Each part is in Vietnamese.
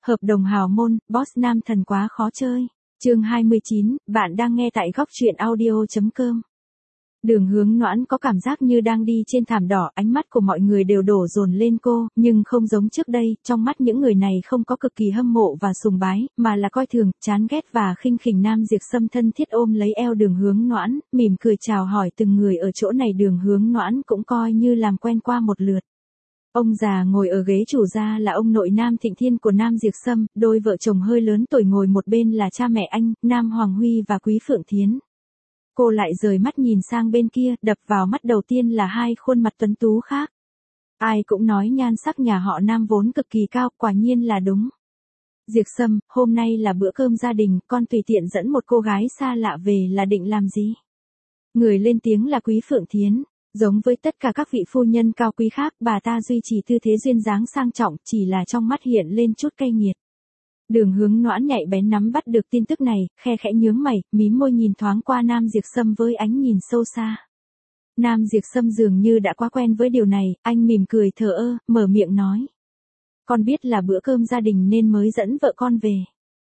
Hợp đồng hào môn, boss nam thần quá khó chơi. Chương 29, bạn đang nghe tại góc truyện audio.com. Đường Hướng Noãn có cảm giác như đang đi trên thảm đỏ, ánh mắt của mọi người đều đổ dồn lên cô, nhưng không giống trước đây, trong mắt những người này không có cực kỳ hâm mộ và sùng bái, mà là coi thường, chán ghét và khinh khỉnh. Nam Diệp Sâm thân thiết ôm lấy eo Đường Hướng Noãn, mỉm cười chào hỏi từng người ở chỗ này. Đường Hướng Noãn cũng coi như làm quen qua một lượt. Ông già ngồi ở ghế chủ gia là ông nội Nam Thịnh Thiên của Nam Diệp Sâm, đôi vợ chồng hơi lớn tuổi ngồi một bên là cha mẹ anh, Nam Hoàng Huy và Quý Phượng Thiến. Cô lại rời mắt nhìn sang bên kia, đập vào mắt đầu tiên là hai khuôn mặt tuấn tú khác. Ai cũng nói nhan sắc nhà họ Nam vốn cực kỳ cao, quả nhiên là đúng. Diệp Sâm, hôm nay là bữa cơm gia đình, con tùy tiện dẫn một cô gái xa lạ về là định làm gì? Người lên tiếng là Quý Phượng Thiến. Giống với tất cả các vị phu nhân cao quý khác, bà ta duy trì tư thế duyên dáng sang trọng, chỉ là trong mắt hiện lên chút cay nghiệt. Đường Hướng Noãn nhạy bén nắm bắt được tin tức này, khe khẽ nhướng mày, mím môi nhìn thoáng qua Nam Diệp Sâm với ánh nhìn sâu xa. Nam Diệp Sâm dường như đã quá quen với điều này, anh mỉm cười thờ ơ, mở miệng nói. Con biết là bữa cơm gia đình nên mới dẫn vợ con về.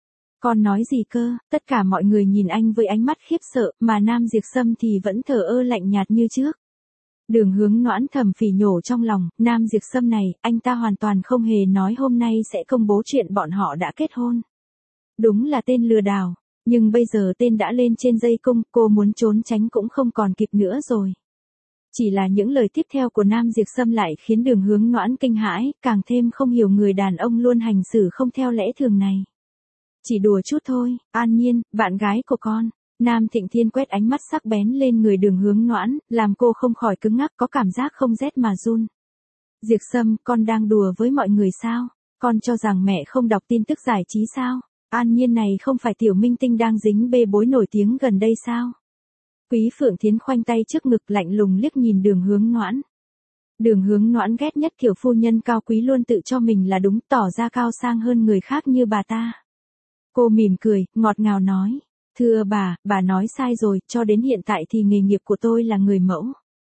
Con nói gì cơ? Tất cả mọi người nhìn anh với ánh mắt khiếp sợ, mà Nam Diệp Sâm thì vẫn thờ ơ lạnh nhạt như trước. Đường Hướng Noãn thầm phỉ nhổ trong lòng, Nam Diệp Sâm này, anh ta hoàn toàn không hề nói hôm nay sẽ công bố chuyện bọn họ đã kết hôn. Đúng là tên lừa đảo, nhưng bây giờ tên đã lên trên dây cung, cô muốn trốn tránh cũng không còn kịp nữa rồi. Chỉ là những lời tiếp theo của Nam Diệp Sâm lại khiến Đường Hướng Noãn kinh hãi, càng thêm không hiểu người đàn ông luôn hành xử không theo lẽ thường này. Chỉ đùa chút thôi, An Nhiên, bạn gái của con. Nam Thịnh Thiên quét ánh mắt sắc bén lên người Đường Hướng Noãn, làm cô không khỏi cứng ngắc, có cảm giác không rét mà run. Diệp Sâm, con đang đùa với mọi người sao? Con cho rằng mẹ không đọc tin tức giải trí sao? An Nhiên này không phải tiểu minh tinh đang dính bê bối nổi tiếng gần đây sao? Quý Phượng Thiến khoanh tay trước ngực lạnh lùng liếc nhìn Đường Hướng Noãn. Đường Hướng Noãn ghét nhất kiểu phu nhân cao quý luôn tự cho mình là đúng, tỏ ra cao sang hơn người khác như bà ta. Cô mỉm cười, ngọt ngào nói. Thưa bà nói sai rồi, cho đến hiện tại thì nghề nghiệp của tôi là người mẫu.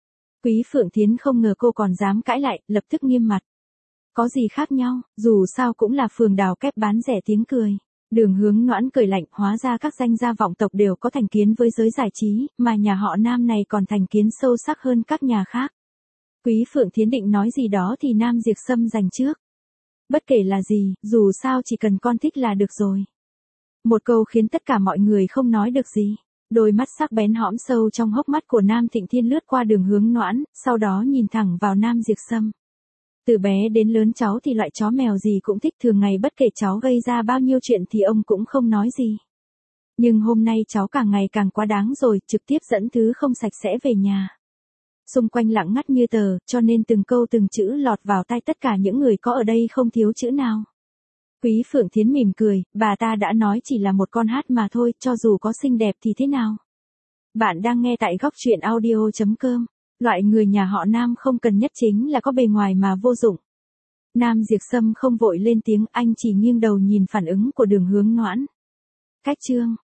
Quý Phượng Thiến không ngờ cô còn dám cãi lại, lập tức nghiêm mặt. Có gì khác nhau, dù sao cũng là phường đào kép bán rẻ tiếng cười. Đường Hướng Noãn cười lạnh, hóa ra các danh gia vọng tộc đều có thành kiến với giới giải trí, mà nhà họ Nam này còn thành kiến sâu sắc hơn các nhà khác. Quý Phượng Thiến định nói gì đó thì Nam Diệp Sâm giành trước. Bất kể là gì, dù sao chỉ cần con thích là được rồi. Một câu khiến tất cả mọi người không nói được gì. Đôi mắt sắc bén hõm sâu trong hốc mắt của Nam Thịnh Thiên lướt qua Đường Hướng Noãn, sau đó nhìn thẳng vào Nam Diệp Sâm. Từ bé đến lớn cháu thì loại chó mèo gì cũng thích, thường ngày bất kể cháu gây ra bao nhiêu chuyện thì ông cũng không nói gì. Nhưng hôm nay cháu càng ngày càng quá đáng rồi, trực tiếp dẫn thứ không sạch sẽ về nhà. Xung quanh lặng ngắt như tờ, cho nên từng câu từng chữ lọt vào tai tất cả những người có ở đây không thiếu chữ nào. Quý Phượng Thiến mỉm cười, bà ta đã nói chỉ là một con hát mà thôi, cho dù có xinh đẹp thì thế nào. Bạn đang nghe tại góc truyện audio.com. Loại người nhà họ Nam không cần nhất chính là có bề ngoài mà vô dụng. Nam Diệp Sâm không vội lên tiếng, anh chỉ nghiêng đầu nhìn phản ứng của Đường Hướng Noãn. Cách chương.